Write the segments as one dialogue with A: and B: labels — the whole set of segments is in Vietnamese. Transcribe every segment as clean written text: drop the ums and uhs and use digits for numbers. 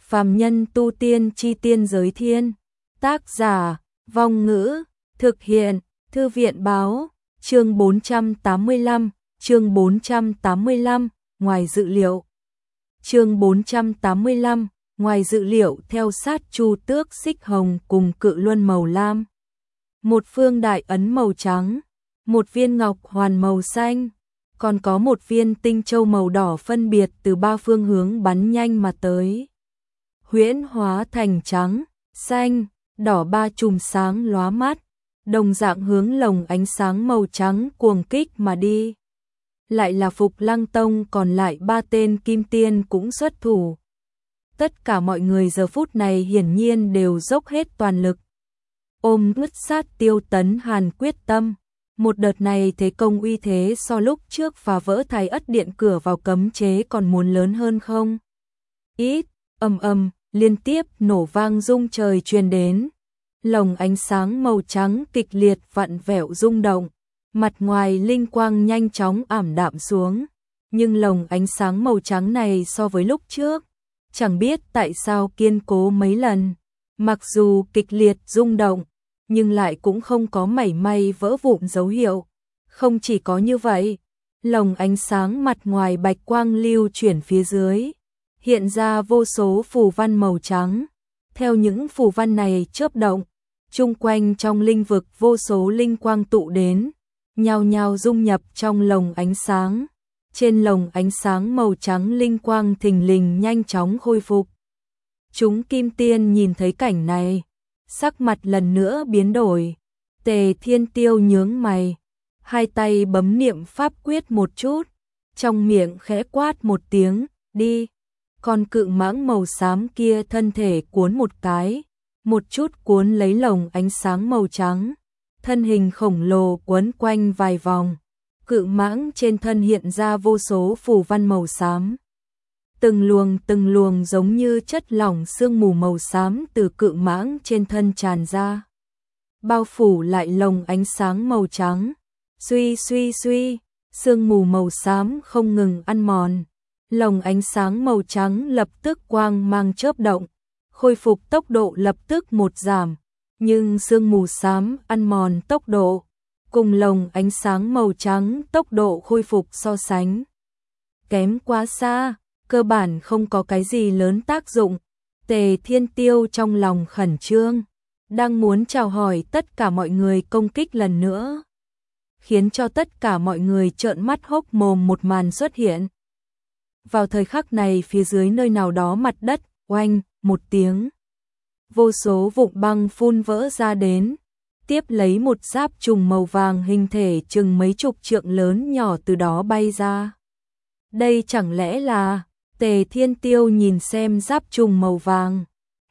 A: Phàm nhân tu tiên chi tiên giới thiên. Tác giả, Vong Ngữ, thực hiện, Thư viện báo, chương 485, chương 485, ngoài dự liệu. Chương 485, ngoài dự liệu theo sát Chu Tước xích hồng cùng cự luân màu lam. Một phương đại ấn màu trắng, một viên ngọc hoàn màu xanh, còn có một viên tinh châu màu đỏ phân biệt từ ba phương hướng bắn nhanh mà tới. Huyễn hóa thành trắng, xanh, đỏ ba chùm sáng lóa mắt, đồng dạng hướng lồng ánh sáng màu trắng cuồng kích mà đi. Lại là Phục Lăng Tông còn lại ba tên kim tiên cũng xuất thủ. Tất cả mọi người giờ phút này hiển nhiên đều dốc hết toàn lực. Ôm ngứt sát Tiêu Tấn Hàn quyết tâm. Một đợt này thế công uy thế so lúc trước phá vỡ Thái Ất Điện cửa vào cấm chế còn muốn lớn hơn không? Ít, ầm, liên tiếp nổ vang rung trời truyền đến. Lồng ánh sáng màu trắng kịch liệt vặn vẹo rung động, mặt ngoài linh quang nhanh chóng ảm đạm xuống. Nhưng lồng ánh sáng màu trắng này so với lúc trước, chẳng biết tại sao kiên cố mấy lần. Mặc dù kịch liệt rung động, nhưng lại cũng không có mảy may vỡ vụn dấu hiệu. Không chỉ có như vậy, lồng ánh sáng mặt ngoài bạch quang lưu chuyển phía dưới, hiện ra vô số phù văn màu trắng. Theo những phù văn này chớp động, chung quanh trong linh vực vô số linh quang tụ đến, nhao nhao dung nhập trong lồng ánh sáng. Trên lồng ánh sáng màu trắng linh quang thình lình nhanh chóng khôi phục. Chúng kim tiên nhìn thấy cảnh này, sắc mặt lần nữa biến đổi. Tề Thiên Tiêu nhướng mày, hai tay bấm niệm pháp quyết một chút, trong miệng khẽ quát một tiếng, đi. Con cự mãng màu xám kia thân thể cuốn một cái, một chút cuốn lấy lồng ánh sáng màu trắng, thân hình khổng lồ quấn quanh vài vòng. Cự mãng trên thân hiện ra vô số phù văn màu xám. Từng luồng giống như chất lỏng sương mù màu xám từ cự mãng trên thân tràn ra, bao phủ lại lồng ánh sáng màu trắng. Suy, sương mù màu xám không ngừng ăn mòn. Lồng ánh sáng màu trắng lập tức quang mang chớp động, khôi phục tốc độ lập tức một giảm, nhưng sương mù xám ăn mòn tốc độ cùng lồng ánh sáng màu trắng tốc độ khôi phục so sánh kém quá xa, cơ bản không có cái gì lớn tác dụng. Tề Thiên Tiêu trong lòng khẩn trương, đang muốn chào hỏi tất cả mọi người công kích lần nữa, khiến cho tất cả mọi người trợn mắt hốc mồm một màn xuất hiện. Vào thời khắc này phía dưới nơi nào đó mặt đất, oanh, một tiếng. Vô số vụn băng phun vỡ ra đến, tiếp lấy một giáp trùng màu vàng hình thể chừng mấy chục trượng lớn nhỏ từ đó bay ra. Đây chẳng lẽ là... Tề Thiên Tiêu nhìn xem giáp trùng màu vàng,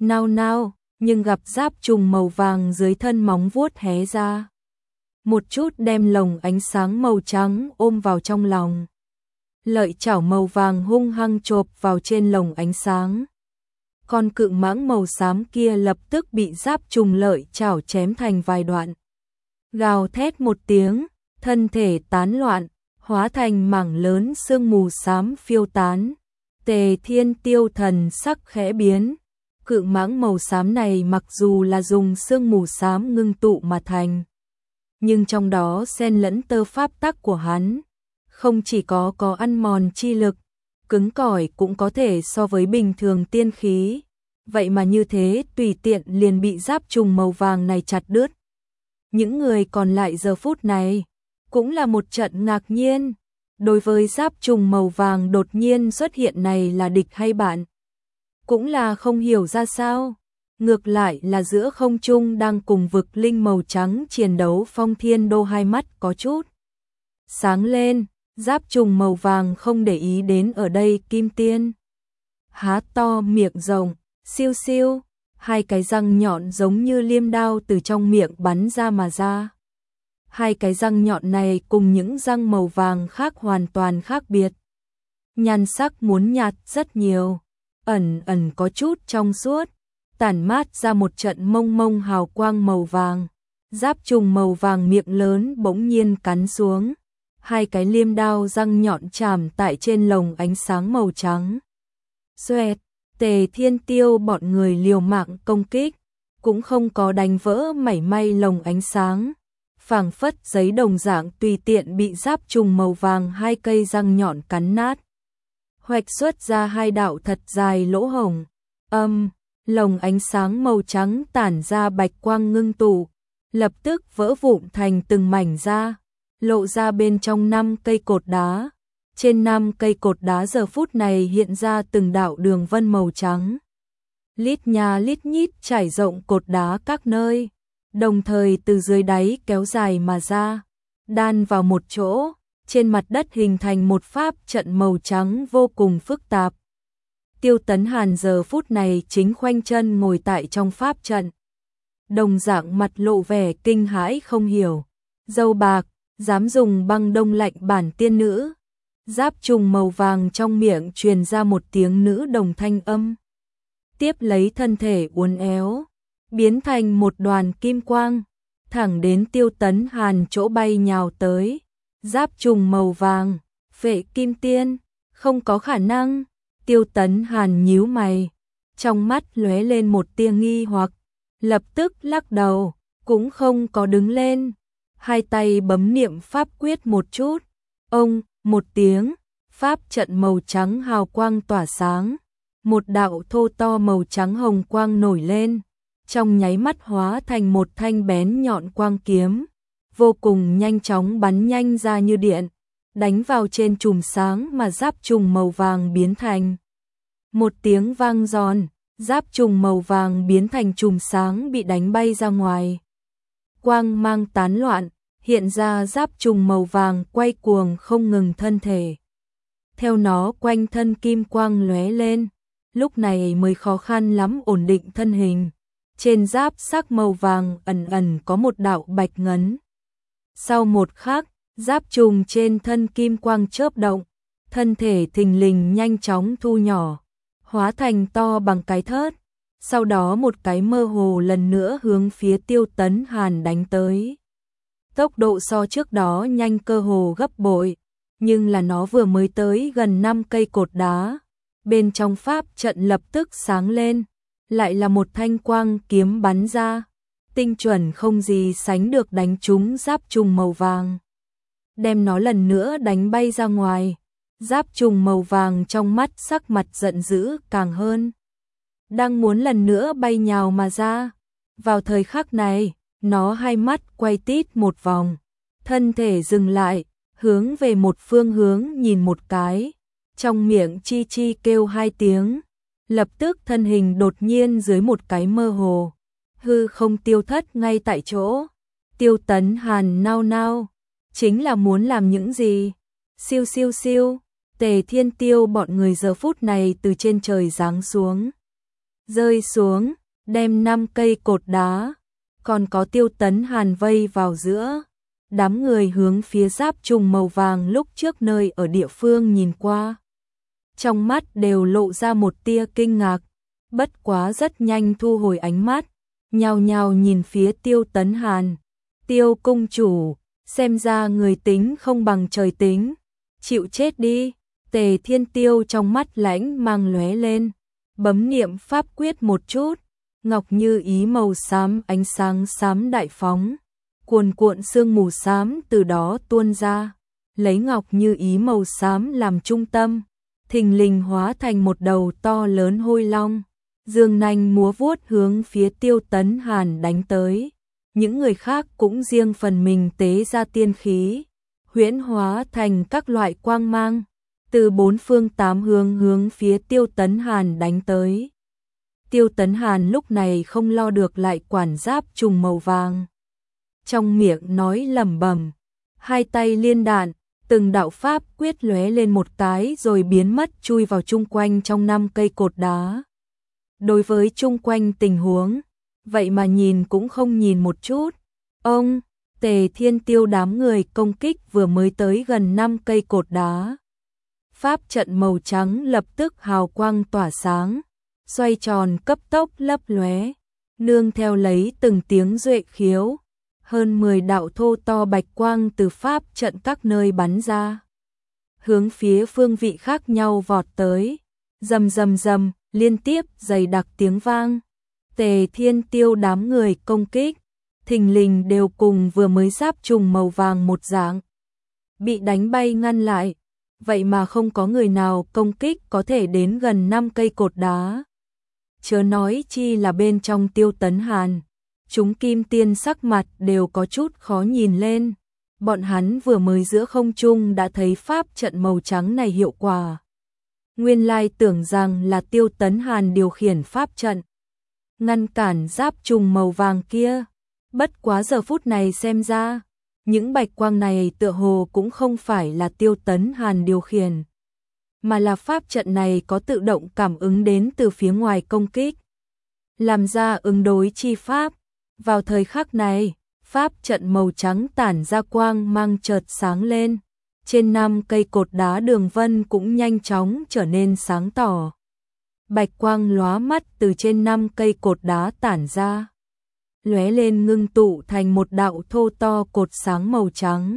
A: nao, nhưng gặp giáp trùng màu vàng dưới thân móng vuốt hé ra. Một chút đem lồng ánh sáng màu trắng ôm vào trong lòng. Lợi chảo màu vàng hung hăng chộp vào trên lồng ánh sáng. Con cự mãng màu xám kia lập tức bị giáp trùng lợi chảo chém thành vài đoạn. Gào thét một tiếng, thân thể tán loạn, hóa thành mảng lớn sương mù xám phiêu tán. Tề Thiên Tiêu thần sắc khẽ biến. Cự mãng màu xám này mặc dù là dùng sương mù xám ngưng tụ mà thành, nhưng trong đó xen lẫn tơ pháp tắc của hắn. Không chỉ có ăn mòn chi lực, cứng cỏi cũng có thể so với bình thường tiên khí. Vậy mà như thế tùy tiện liền bị giáp trùng màu vàng này chặt đứt. Những người còn lại giờ phút này cũng là một trận ngạc nhiên. Đối với giáp trùng màu vàng đột nhiên xuất hiện này là địch hay bạn, cũng là không hiểu ra sao. Ngược lại là giữa không trung đang cùng vực linh màu trắng chiến đấu Phong Thiên Đô hai mắt có chút sáng lên. Giáp trùng màu vàng không để ý đến ở đây kim tiên, há to miệng rộng, siêu, hai cái răng nhọn giống như liêm đao từ trong miệng bắn ra mà ra. Hai cái răng nhọn này cùng những răng màu vàng khác hoàn toàn khác biệt. Nhan sắc muốn nhạt rất nhiều, ẩn có chút trong suốt, tản mát ra một trận mông hào quang màu vàng. Giáp trùng màu vàng miệng lớn bỗng nhiên cắn xuống. Hai cái liêm đao răng nhọn chạm tại trên lồng ánh sáng màu trắng. Xoẹt, Tề Thiên Tiêu bọn người liều mạng công kích, cũng không có đánh vỡ mảy may lồng ánh sáng, phảng phất giấy đồng dạng tùy tiện bị giáp trùng màu vàng hai cây răng nhọn cắn nát, hoạch xuất ra hai đạo thật dài lỗ hổng. Lồng ánh sáng màu trắng tản ra bạch quang ngưng tụ, lập tức vỡ vụn thành từng mảnh ra, lộ ra bên trong 5 cây cột đá. Trên 5 cây cột đá giờ phút này hiện ra từng đạo đường vân màu trắng, lít nha lít nhít trải rộng cột đá các nơi, đồng thời từ dưới đáy kéo dài mà ra, đan vào một chỗ, trên mặt đất hình thành một pháp trận màu trắng vô cùng phức tạp. Tiêu Tấn Hàn giờ phút này chính khoanh chân ngồi tại trong pháp trận, đồng dạng mặt lộ vẻ kinh hãi không hiểu, dâu bạc, dám dùng băng đông lạnh bản tiên nữ. Giáp trùng màu vàng trong miệng truyền ra một tiếng nữ đồng thanh âm. Tiếp lấy thân thể uốn éo, biến thành một đoàn kim quang, thẳng đến Tiêu Tấn Hàn chỗ bay nhào tới. Giáp trùng màu vàng, Phệ Kim Tiên, không có khả năng. Tiêu Tấn Hàn nhíu mày, trong mắt lóe lên một tia nghi hoặc, lập tức lắc đầu, cũng không có đứng lên. Hai tay bấm niệm pháp quyết một chút, một tiếng, pháp trận màu trắng hào quang tỏa sáng, một đạo thô to màu trắng hồng quang nổi lên, trong nháy mắt hóa thành một thanh bén nhọn quang kiếm, vô cùng nhanh chóng bắn nhanh ra như điện, đánh vào trên chùm sáng mà giáp trùng màu vàng biến thành. Một tiếng vang giòn, giáp trùng màu vàng biến thành chùm sáng bị đánh bay ra ngoài. Quang mang tán loạn, hiện ra giáp trùng màu vàng quay cuồng không ngừng thân thể. Theo nó quanh thân kim quang lóe lên, lúc này mới khó khăn lắm ổn định thân hình. Trên giáp sắc màu vàng ẩn ẩn có một đạo bạch ngấn. Sau một khắc, giáp trùng trên thân kim quang chớp động, thân thể thình lình nhanh chóng thu nhỏ, hóa thành to bằng cái thớt. Sau đó một cái mơ hồ lần nữa hướng phía Tiêu Tấn Hàn đánh tới. Tốc độ so trước đó nhanh cơ hồ gấp bội, nhưng là nó vừa mới tới gần 5 cây cột đá, bên trong pháp trận lập tức sáng lên, lại là một thanh quang kiếm bắn ra, tinh chuẩn không gì sánh được đánh trúng giáp trùng màu vàng, đem nó lần nữa đánh bay ra ngoài. Giáp trùng màu vàng trong mắt sắc mặt giận dữ càng hơn, đang muốn lần nữa bay nhào mà ra. Vào thời khắc này, nó hai mắt quay tít một vòng, thân thể dừng lại, hướng về một phương hướng nhìn một cái, trong miệng chi chi kêu hai tiếng, lập tức thân hình đột nhiên dưới một cái mơ hồ, hư không tiêu thất ngay tại chỗ. Tiêu Tấn Hàn nao nao, chính là muốn làm những gì? Siêu siêu siêu, Tề Thiên Tiêu bọn người giờ phút này từ trên trời giáng xuống, rơi xuống, đem 5 cây cột đá, còn có Tiêu Tấn Hàn vây vào giữa. Đám người hướng phía giáp trùng màu vàng lúc trước nơi ở địa phương nhìn qua, trong mắt đều lộ ra một tia kinh ngạc, bất quá rất nhanh thu hồi ánh mắt, nhao nhao nhìn phía Tiêu Tấn Hàn. Tiêu cung chủ, xem ra người tính không bằng trời tính, chịu chết đi. Tề Thiên Tiêu trong mắt lãnh mang lóe lên, bấm niệm pháp quyết một chút, ngọc như ý màu xám ánh sáng xám đại phóng, cuồn cuộn sương mù xám từ đó tuôn ra, lấy ngọc như ý màu xám làm trung tâm, thình lình hóa thành một đầu to lớn hôi long, dương nanh múa vuốt hướng phía Tiêu Tấn Hàn đánh tới. Những người khác cũng riêng phần mình tế ra tiên khí, huyễn hóa thành các loại quang mang, từ 4 phương 8 hướng hướng phía Tiêu Tấn Hàn đánh tới. Tiêu Tấn Hàn lúc này không lo được lại quản giáp trùng màu vàng, trong miệng nói lẩm bẩm, hai tay liên đạn, từng đạo pháp quyết lóe lên một cái rồi biến mất chui vào chung quanh trong 5 cây cột đá. Đối với chung quanh tình huống, vậy mà nhìn cũng không nhìn một chút. Tề Thiên Tiêu đám người công kích vừa mới tới gần 5 cây cột đá. Pháp trận màu trắng lập tức hào quang tỏa sáng, xoay tròn cấp tốc lấp lóe, nương theo lấy từng tiếng duệ khiếu, hơn 10 đạo thô to bạch quang từ pháp trận các nơi bắn ra, hướng phía phương vị khác nhau vọt tới. Rầm rầm rầm, liên tiếp dày đặc tiếng vang. Tề Thiên Tiêu đám người công kích, thình lình đều cùng vừa mới giáp trùng màu vàng một dạng. Bị đánh bay ngăn lại, vậy mà không có người nào công kích có thể đến gần 5 cây cột đá. Chớ nói chi là bên trong Tiêu Tấn Hàn, chúng kim tiên sắc mặt đều có chút khó nhìn lên. Bọn hắn vừa mới giữa không trung đã thấy pháp trận màu trắng này hiệu quả. Nguyên lai tưởng rằng là Tiêu Tấn Hàn điều khiển pháp trận, ngăn cản giáp trùng màu vàng kia. Bất quá giờ phút này xem ra, những bạch quang này tựa hồ cũng không phải là Tiêu Tấn Hàn điều khiển, mà là pháp trận này có tự động cảm ứng đến từ phía ngoài công kích, làm ra ứng đối chi pháp. Vào thời khắc này, pháp trận màu trắng tản ra quang mang chợt sáng lên, trên 5 cây cột đá đường vân cũng nhanh chóng trở nên sáng tỏ. Bạch quang lóa mắt từ trên 5 cây cột đá tản ra, lóe lên ngưng tụ thành một đạo thô to cột sáng màu trắng,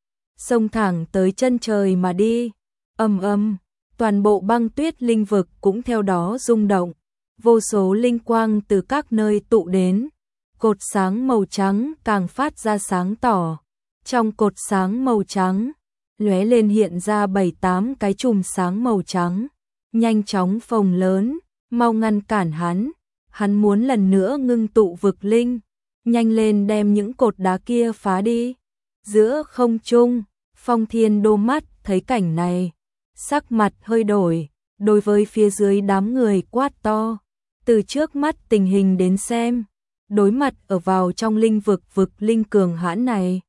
A: xông thẳng tới chân trời mà đi. Ầm ầm, toàn bộ băng tuyết linh vực cũng theo đó rung động, vô số linh quang từ các nơi tụ đến, cột sáng màu trắng càng phát ra sáng tỏ. Trong cột sáng màu trắng, lóe lên hiện ra 7-8 cái chùm sáng màu trắng, nhanh chóng phồng lớn, mau ngăn cản hắn. Hắn muốn lần nữa ngưng tụ vực linh, nhanh lên đem những cột đá kia phá đi. Giữa không trung, Phong Thiên đô mắt thấy cảnh này, sắc mặt hơi đổi, đối với phía dưới đám người quát to. Từ trước mắt tình hình đến xem, đối mặt ở vào trong linh vực vực linh cường hãn này,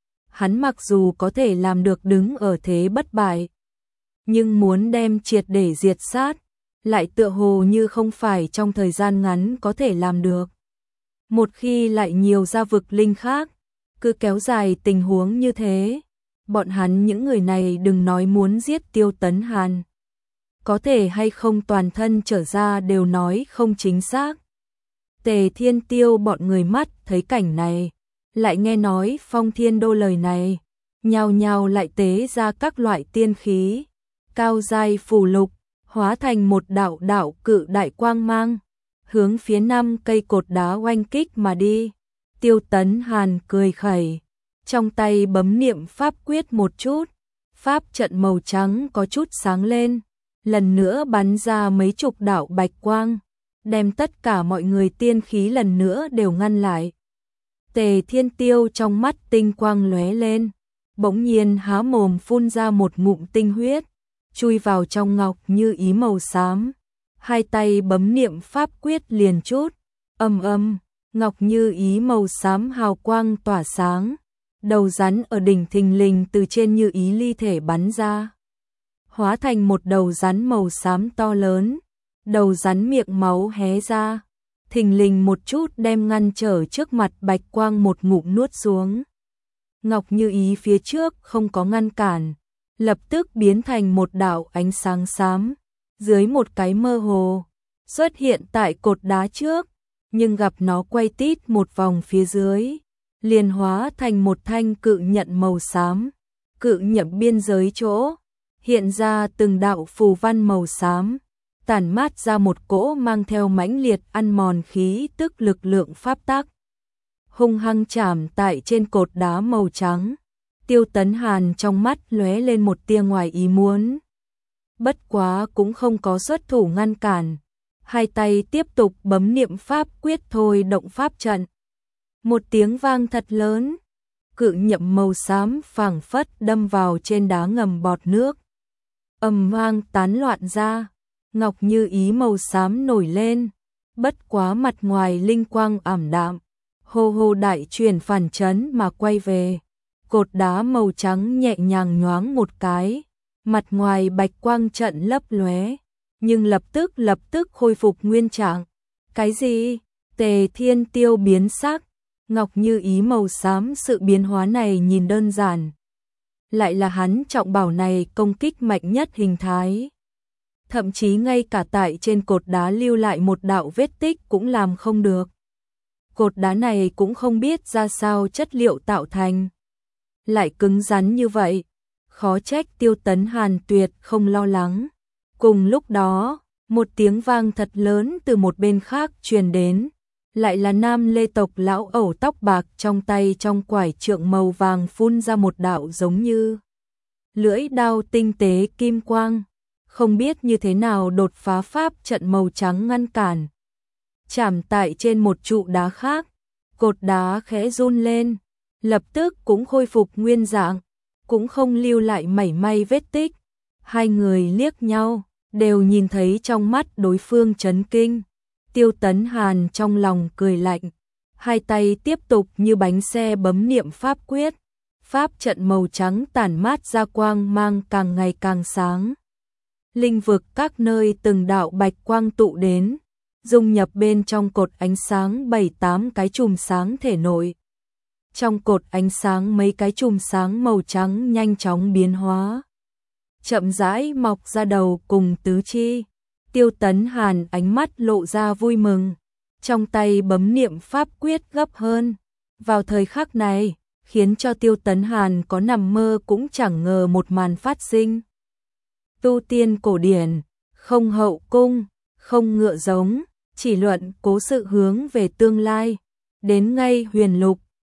A: hắn mặc dù có thể làm được đứng ở thế bất bại, nhưng muốn đem triệt để diệt sát, lại tựa hồ như không phải trong thời gian ngắn có thể làm được. Một khi lại nhiều ra vực linh khác, cứ kéo dài tình huống như thế, bọn hắn những người này đừng nói muốn giết Tiêu Tấn Hàn, có thể hay không toàn thân trở ra đều nói không chính xác. Tề Thiên Tiêu bọn người mắt thấy cảnh này, lại nghe nói Phong Thiên đô lời này, nhao nhao lại tế ra các loại tiên khí, cao giai phù lục, hóa thành một đạo đạo cự đại quang mang, hướng phía 5 cây cột đá oanh kích mà đi. Tiêu Tấn Hàn cười khẩy, trong tay bấm niệm pháp quyết một chút, pháp trận màu trắng có chút sáng lên, lần nữa bắn ra mấy chục đạo bạch quang, đem tất cả mọi người tiên khí lần nữa đều ngăn lại. Tề Thiên Tiêu trong mắt tinh quang lóe lên, bỗng nhiên há mồm phun ra một ngụm tinh huyết, chui vào trong ngọc như ý màu xám. Hai tay bấm niệm pháp quyết liền chút, ầm ầm, ngọc như ý màu xám hào quang tỏa sáng, đầu rắn ở đỉnh thình lình từ trên như ý ly thể bắn ra, hóa thành một đầu rắn màu xám to lớn. Đầu rắn miệng máu hé ra, thình lình một chút đem ngăn trở trước mặt bạch quang một ngụm nuốt xuống. Ngọc như ý phía trước không có ngăn cản, lập tức biến thành một đạo ánh sáng xám, dưới một cái mơ hồ, xuất hiện tại cột đá trước, nhưng gặp nó quay tít một vòng phía dưới, liền hóa thành một thanh cự nhận màu xám. Cự nhận biên giới chỗ, hiện ra từng đạo phù văn màu xám, tản mát ra một cỗ mang theo mãnh liệt ăn mòn khí tức lực lượng pháp tắc, hung hăng chạm tại trên cột đá màu trắng. Tiêu Tấn Hàn trong mắt lóe lên một tia ngoài ý muốn, bất quá cũng không có xuất thủ ngăn cản, hai tay tiếp tục bấm niệm pháp quyết thôi động pháp trận. Một tiếng vang thật lớn, cự nhậm màu xám phảng phất đâm vào trên đá ngầm bọt nước, ầm vang tán loạn ra. Ngọc như ý màu xám nổi lên, bất quá mặt ngoài linh quang ảm đạm, hô hô đại truyền phản chấn mà quay về. Cột đá màu trắng nhẹ nhàng nhoáng một cái, mặt ngoài bạch quang trận lấp lóe, nhưng lập tức khôi phục nguyên trạng. Cái gì? Tề Thiên Tiêu biến sắc, Ngọc như ý màu xám sự biến hóa này nhìn đơn giản, lại là hắn trọng bảo này công kích mạnh nhất hình thái. Thậm chí ngay cả tại trên cột đá lưu lại một đạo vết tích cũng làm không được. Cột đá này cũng không biết ra sao chất liệu tạo thành, lại cứng rắn như vậy, khó trách Tiêu Tấn Hàn tuyệt không lo lắng. Cùng lúc đó, một tiếng vang thật lớn từ một bên khác truyền đến, lại là Nam Lê tộc lão ẩu tóc bạc, trong tay trong quải trượng màu vàng phun ra một đạo giống như lưỡi đao tinh tế kim quang, không biết như thế nào đột phá pháp trận màu trắng ngăn cản. Chạm tại trên một trụ đá khác, cột đá khẽ run lên, lập tức cũng khôi phục nguyên dạng, cũng không lưu lại mảy may vết tích. Hai người liếc nhau, đều nhìn thấy trong mắt đối phương chấn kinh. Tiêu Tấn Hàn trong lòng cười lạnh, hai tay tiếp tục như bánh xe bấm niệm pháp quyết. Pháp trận màu trắng tản mát ra quang mang càng ngày càng sáng. Linh vực các nơi từng đạo bạch quang tụ đến, dung nhập bên trong cột ánh sáng 7-8 cái chùm sáng thể nội. Trong cột ánh sáng mấy cái chùm sáng màu trắng nhanh chóng biến hóa, chậm rãi mọc ra đầu cùng tứ chi. Tiêu Tấn Hàn ánh mắt lộ ra vui mừng, trong tay bấm niệm pháp quyết gấp hơn. Vào thời khắc này, khiến cho Tiêu Tấn Hàn có nằm mơ cũng chẳng ngờ một màn phát sinh. Tu tiên cổ điển, không hậu cung, không ngựa giống, chỉ luận cố sự hướng về tương lai. Đến ngay huyền lục,